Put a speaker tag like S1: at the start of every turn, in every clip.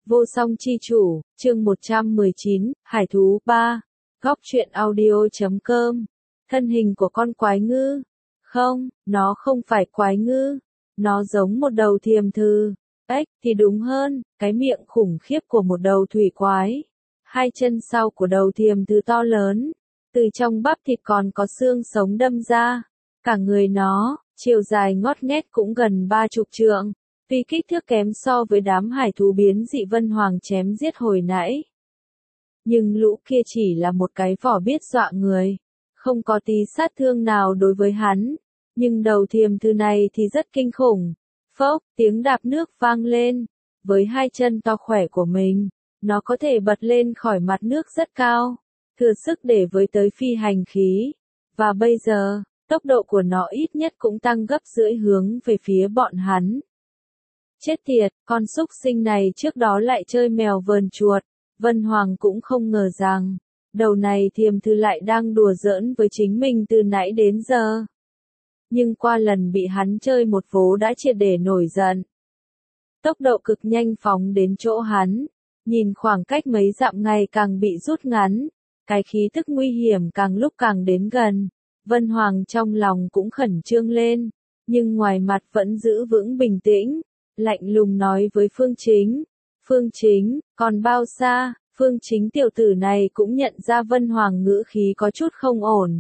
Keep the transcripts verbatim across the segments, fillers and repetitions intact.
S1: Vô song chi chủ, chương một trăm mười chín, Hải thú ba. Góc truyện audio chấm com. Thân hình của con quái ngư. Không, nó không phải quái ngư. Nó giống một đầu thiềm thừ. Ếch thì đúng hơn, cái miệng khủng khiếp của một đầu thủy quái. Hai chân sau của đầu thiềm thừ to lớn. Từ trong bắp thịt còn có xương sống đâm ra. Cả người nó, chiều dài ngót nghét cũng gần ba chục trượng. Tuy kích thước kém so với đám hải thú biến dị Vân Hoàng chém giết hồi nãy. Nhưng lũ kia chỉ là một cái vỏ biết dọa người. Không có tí sát thương nào đối với hắn. Nhưng đầu thiềm thừ này thì rất kinh khủng. Phốc, tiếng đạp nước vang lên. Với hai chân to khỏe của mình, nó có thể bật lên khỏi mặt nước rất cao. Thừa sức để với tới phi hành khí. Và bây giờ, tốc độ của nó ít nhất cũng tăng gấp rưỡi hướng về phía bọn hắn. Chết tiệt, con súc sinh này trước đó lại chơi mèo vờn chuột. Vân Hoàng cũng không ngờ rằng, đầu này thiềm thừ lại đang đùa giỡn với chính mình từ nãy đến giờ. Nhưng qua lần bị hắn chơi một vố đã triệt để nổi giận. Tốc độ cực nhanh phóng đến chỗ hắn, nhìn khoảng cách mấy dặm ngày càng bị rút ngắn, cái khí tức nguy hiểm càng lúc càng đến gần. Vân Hoàng trong lòng cũng khẩn trương lên, nhưng ngoài mặt vẫn giữ vững bình tĩnh. Lạnh lùng nói với Phương Chính. Phương Chính, còn bao xa? Phương Chính tiểu tử này cũng nhận ra Vân Hoàng ngữ khí có chút không ổn.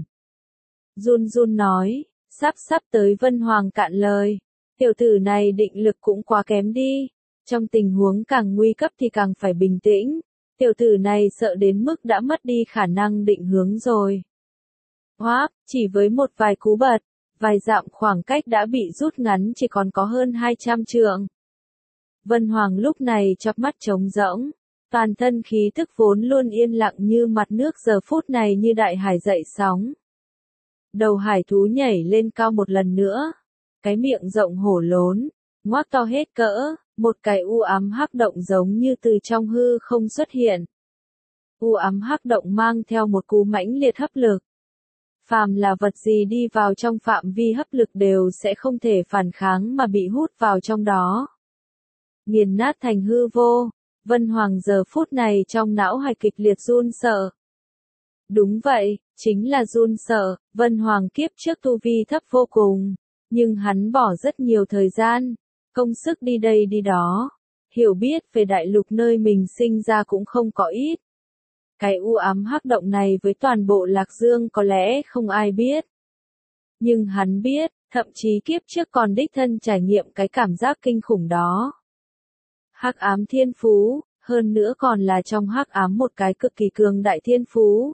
S1: Run run nói, sắp sắp tới. Vân Hoàng cạn lời. Tiểu tử này định lực cũng quá kém đi. Trong tình huống càng nguy cấp thì càng phải bình tĩnh. Tiểu tử này sợ đến mức đã mất đi khả năng định hướng rồi. Hoáp, chỉ với một vài cú bật. Vài dặm khoảng cách đã bị rút ngắn chỉ còn có hơn hai trăm trượng. Vân Hoàng lúc này chớp mắt trống rỗng, toàn thân khí tức vốn luôn yên lặng như mặt nước giờ phút này như đại hải dậy sóng. Đầu hải thú nhảy lên cao một lần nữa, cái miệng rộng hổ lốn, ngoác to hết cỡ, một cái u ám hắc động giống như từ trong hư không xuất hiện. U ám hắc động mang theo một cú mãnh liệt hấp lực. Phàm là vật gì đi vào trong phạm vi hấp lực đều sẽ không thể phản kháng mà bị hút vào trong đó. Nghiền nát thành hư vô. Vân Hoàng giờ phút này trong não hải kịch liệt run sợ. Đúng vậy, chính là run sợ. Vân Hoàng kiếp trước tu vi thấp vô cùng, nhưng hắn bỏ rất nhiều thời gian, công sức đi đây đi đó. Hiểu biết về đại lục nơi mình sinh ra cũng không có ít. Cái u ám hắc động này với toàn bộ Lạc Dương có lẽ không ai biết. Nhưng hắn biết, thậm chí kiếp trước còn đích thân trải nghiệm cái cảm giác kinh khủng đó. Hắc ám thiên phú, hơn nữa còn là trong hắc ám một cái cực kỳ cường đại thiên phú.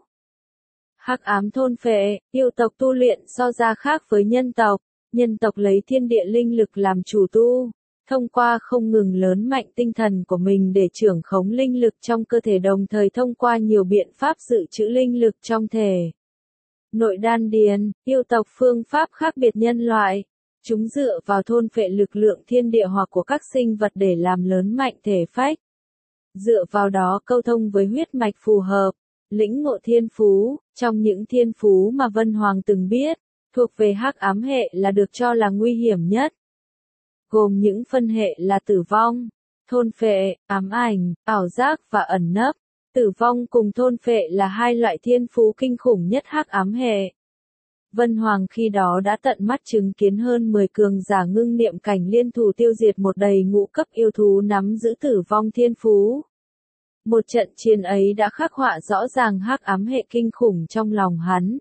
S1: Hắc ám thôn phệ, yêu tộc tu luyện so ra khác với nhân tộc. Nhân tộc lấy thiên địa linh lực làm chủ tu. Thông qua không ngừng lớn mạnh tinh thần của mình để trưởng khống linh lực trong cơ thể đồng thời thông qua nhiều biện pháp dự trữ linh lực trong thể. Nội đan điền, yêu tộc phương pháp khác biệt nhân loại. Chúng dựa vào thôn phệ lực lượng thiên địa hoặc của các sinh vật để làm lớn mạnh thể phách. Dựa vào đó câu thông với huyết mạch phù hợp, lĩnh ngộ thiên phú. Trong những thiên phú mà Vân Hoàng từng biết, thuộc về hắc ám hệ là được cho là nguy hiểm nhất. Gồm những phân hệ là tử vong, thôn phệ, ám ảnh, ảo giác và ẩn nấp. Tử vong cùng thôn phệ là hai loại thiên phú kinh khủng nhất hắc ám hệ. Vân Hoàng khi đó đã tận mắt chứng kiến hơn mười cường giả ngưng niệm cảnh liên thủ tiêu diệt một đầy ngũ cấp yêu thú nắm giữ tử vong thiên phú. Một trận chiến ấy đã khắc họa rõ ràng hắc ám hệ kinh khủng trong lòng hắn.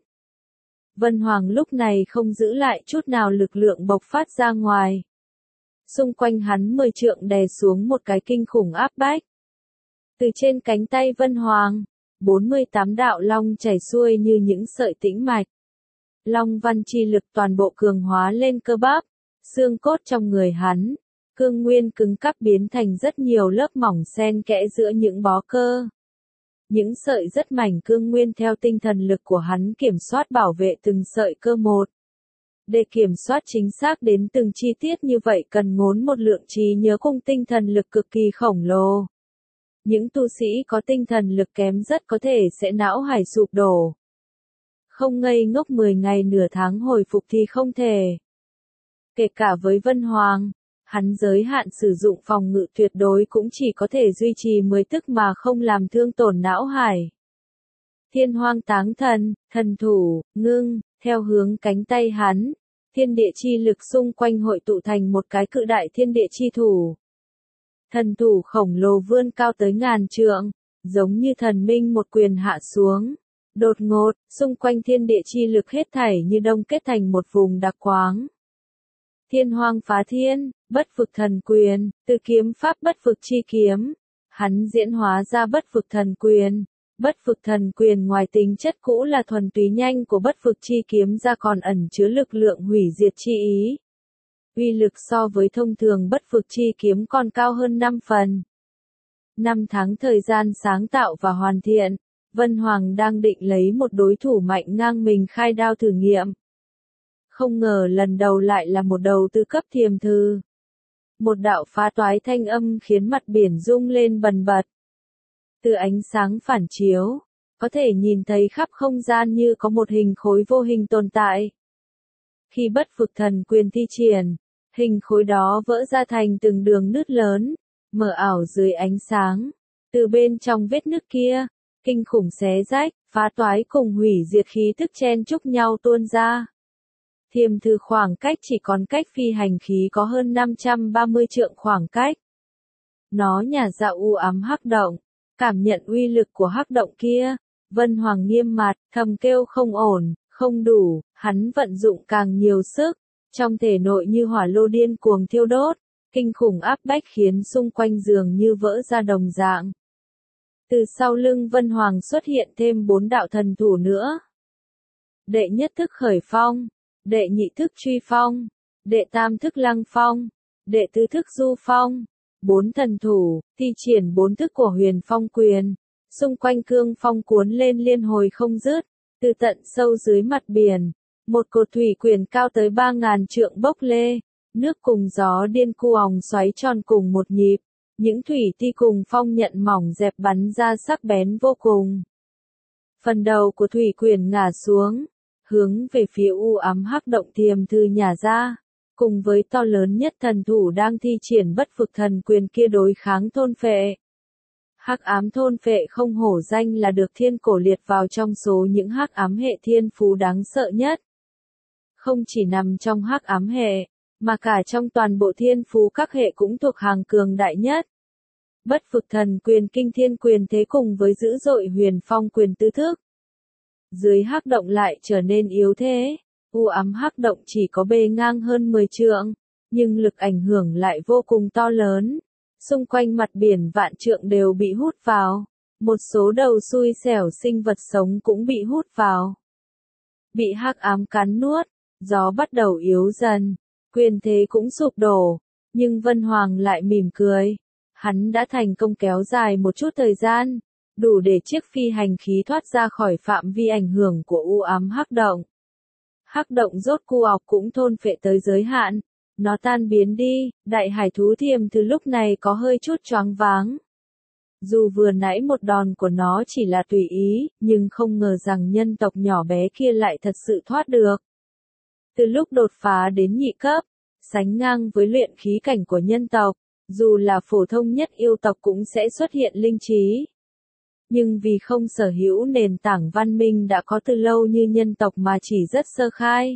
S1: Vân Hoàng lúc này không giữ lại chút nào lực lượng bộc phát ra ngoài. Xung quanh hắn mười trượng đè xuống một cái kinh khủng áp bách. Từ trên cánh tay Vân Hoàng, bốn mươi tám đạo long chảy xuôi như những sợi tĩnh mạch. Long văn chi lực toàn bộ cường hóa lên cơ bắp, xương cốt trong người hắn, cương nguyên cứng cáp biến thành rất nhiều lớp mỏng xen kẽ giữa những bó cơ. Những sợi rất mảnh cương nguyên theo tinh thần lực của hắn kiểm soát bảo vệ từng sợi cơ một. Để kiểm soát chính xác đến từng chi tiết như vậy cần ngốn một lượng trí nhớ cùng tinh thần lực cực kỳ khổng lồ. Những tu sĩ có tinh thần lực kém rất có thể sẽ não hải sụp đổ. Không ngây ngốc mười ngày nửa tháng hồi phục thì không thể. Kể cả với Vân Hoàng, Hắn giới hạn sử dụng phòng ngự tuyệt đối cũng chỉ có thể duy trì mười tức mà không làm thương tổn não hải. Thiên hoang táng thần, thần thủ, ngưng, theo hướng cánh tay hắn, thiên địa chi lực xung quanh hội tụ thành một cái cự đại thiên địa chi thủ. Thần thủ khổng lồ vươn cao tới ngàn trượng, giống như thần minh một quyền hạ xuống. Đột ngột, xung quanh thiên địa chi lực hết thảy như đông kết thành một vùng đặc quáng. Thiên hoang phá thiên, bất vực thần quyền, từ kiếm pháp bất vực chi kiếm. Hắn diễn hóa ra bất vực thần quyền. Bất vực thần quyền ngoài tính chất cũ là thuần túy nhanh của bất vực chi kiếm ra còn ẩn chứa lực lượng hủy diệt chi ý. Uy lực so với thông thường bất vực chi kiếm còn cao hơn năm phần. Năm tháng thời gian sáng tạo và hoàn thiện, Vân Hoàng đang định lấy một đối thủ mạnh ngang mình khai đao thử nghiệm. Không ngờ lần đầu lại là một đầu tư cấp thiềm thư. Một đạo phá toái thanh âm khiến mặt biển rung lên bần bật. Từ ánh sáng phản chiếu, có thể nhìn thấy khắp không gian như có một hình khối vô hình tồn tại. Khi bất vực thần quyền thi triển, hình khối đó vỡ ra thành từng đường nứt lớn, mờ ảo dưới ánh sáng. Từ bên trong vết nứt kia, kinh khủng xé rách, phá toái cùng hủy diệt khí tức chen chúc nhau tuôn ra. Thiềm thư khoảng cách chỉ còn cách phi hành khí có hơn năm trăm ba mươi trượng khoảng cách. Nó nhả ra u ám hắc động, cảm nhận uy lực của hắc động kia, Vân Hoàng nghiêm mặt, thầm kêu không ổn, không đủ, hắn vận dụng càng nhiều sức, trong thể nội như hỏa lô điên cuồng thiêu đốt, kinh khủng áp bách khiến xung quanh dường như vỡ ra đồng dạng. Từ sau lưng Vân Hoàng xuất hiện thêm bốn đạo thần thủ nữa. Đệ nhất thức khởi phong, đệ nhị thức truy phong, đệ tam thức lăng phong, đệ tứ thức du phong. Bốn thần thủ, thi triển bốn thức của huyền phong quyền, xung quanh cương phong cuốn lên liên hồi không dứt, từ tận sâu dưới mặt biển, một cột thủy quyền cao tới ba ngàn trượng bốc lê, nước cùng gió điên cuồng xoáy tròn cùng một nhịp, những thủy ti cùng phong nhận mỏng dẹp bắn ra sắc bén vô cùng. Phần đầu của thủy quyền ngả xuống, hướng về phía u ám hắc động thiềm thư nhả ra. Cùng với to lớn nhất thần thủ đang thi triển bất vực thần quyền kia đối kháng thôn phệ. Hắc ám thôn phệ không hổ danh là được thiên cổ liệt vào trong số những hắc ám hệ thiên phú đáng sợ nhất. Không chỉ nằm trong hắc ám hệ, mà cả trong toàn bộ thiên phú các hệ cũng thuộc hàng cường đại nhất. Bất vực thần quyền kinh thiên quyền thế cùng với dữ dội huyền phong quyền tứ thức. Dưới hắc động lại trở nên yếu thế. U ám hắc động chỉ có bề ngang hơn mười trượng, nhưng lực ảnh hưởng lại vô cùng to lớn. Xung quanh mặt biển vạn trượng đều bị hút vào. Một số đầu xui xẻo sinh vật sống cũng bị hút vào. Bị hắc ám cắn nuốt, gió bắt đầu yếu dần, quyền thế cũng sụp đổ, nhưng Vân Hoàng lại mỉm cười. Hắn đã thành công kéo dài một chút thời gian, đủ để chiếc phi hành khí thoát ra khỏi phạm vi ảnh hưởng của u ám hắc động. Hắc động rốt cuộc cũng thôn phệ tới giới hạn, nó tan biến đi, đại hải thú thiềm thư lúc này có hơi chút choáng váng. Dù vừa nãy một đòn của nó chỉ là tùy ý, nhưng không ngờ rằng nhân tộc nhỏ bé kia lại thật sự thoát được. Từ lúc đột phá đến nhị cấp, sánh ngang với luyện khí cảnh của nhân tộc, dù là phổ thông nhất yêu tộc cũng sẽ xuất hiện linh trí. Nhưng vì không sở hữu nền tảng văn minh đã có từ lâu như nhân tộc mà chỉ rất sơ khai.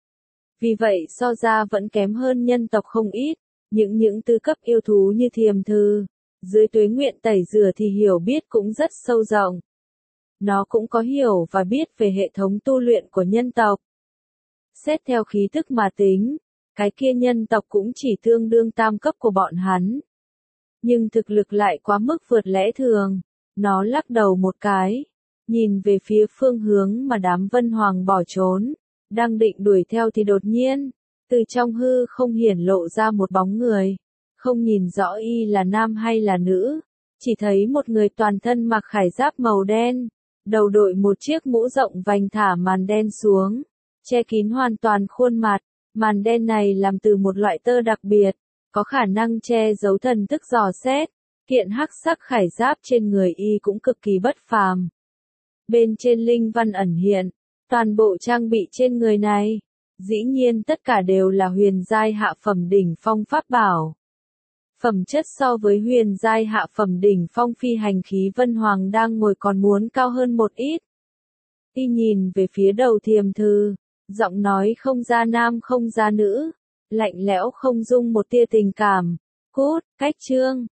S1: Vì vậy so ra vẫn kém hơn nhân tộc không ít, những những tư cấp yêu thú như thiềm thư, dưới tuế nguyện tẩy rửa thì hiểu biết cũng rất sâu rộng. Nó cũng có hiểu và biết về hệ thống tu luyện của nhân tộc. Xét theo khí tức mà tính, cái kia nhân tộc cũng chỉ tương đương tam cấp của bọn hắn. Nhưng thực lực lại quá mức vượt lẽ thường. Nó lắc đầu một cái, nhìn về phía phương hướng mà đám Vân Hoàng bỏ trốn, đang định đuổi theo thì đột nhiên, từ trong hư không hiển lộ ra một bóng người, không nhìn rõ y là nam hay là nữ, chỉ thấy một người toàn thân mặc khải giáp màu đen, đầu đội một chiếc mũ rộng vành thả màn đen xuống, che kín hoàn toàn khuôn mặt, màn đen này làm từ một loại tơ đặc biệt, có khả năng che giấu thần thức dò xét. Kiện hắc sắc khải giáp trên người y cũng cực kỳ bất phàm. Bên trên linh văn ẩn hiện, toàn bộ trang bị trên người này, Dĩ nhiên tất cả đều là huyền giai hạ phẩm đỉnh phong pháp bảo. Phẩm chất so với huyền giai hạ phẩm đỉnh phong phi hành khí Vân Hoàng đang ngồi còn muốn cao hơn một ít. Y nhìn về phía đầu Thiềm Thư, giọng nói không ra nam không ra nữ, lạnh lẽo không dung một tia tình cảm. Cút, cách chương.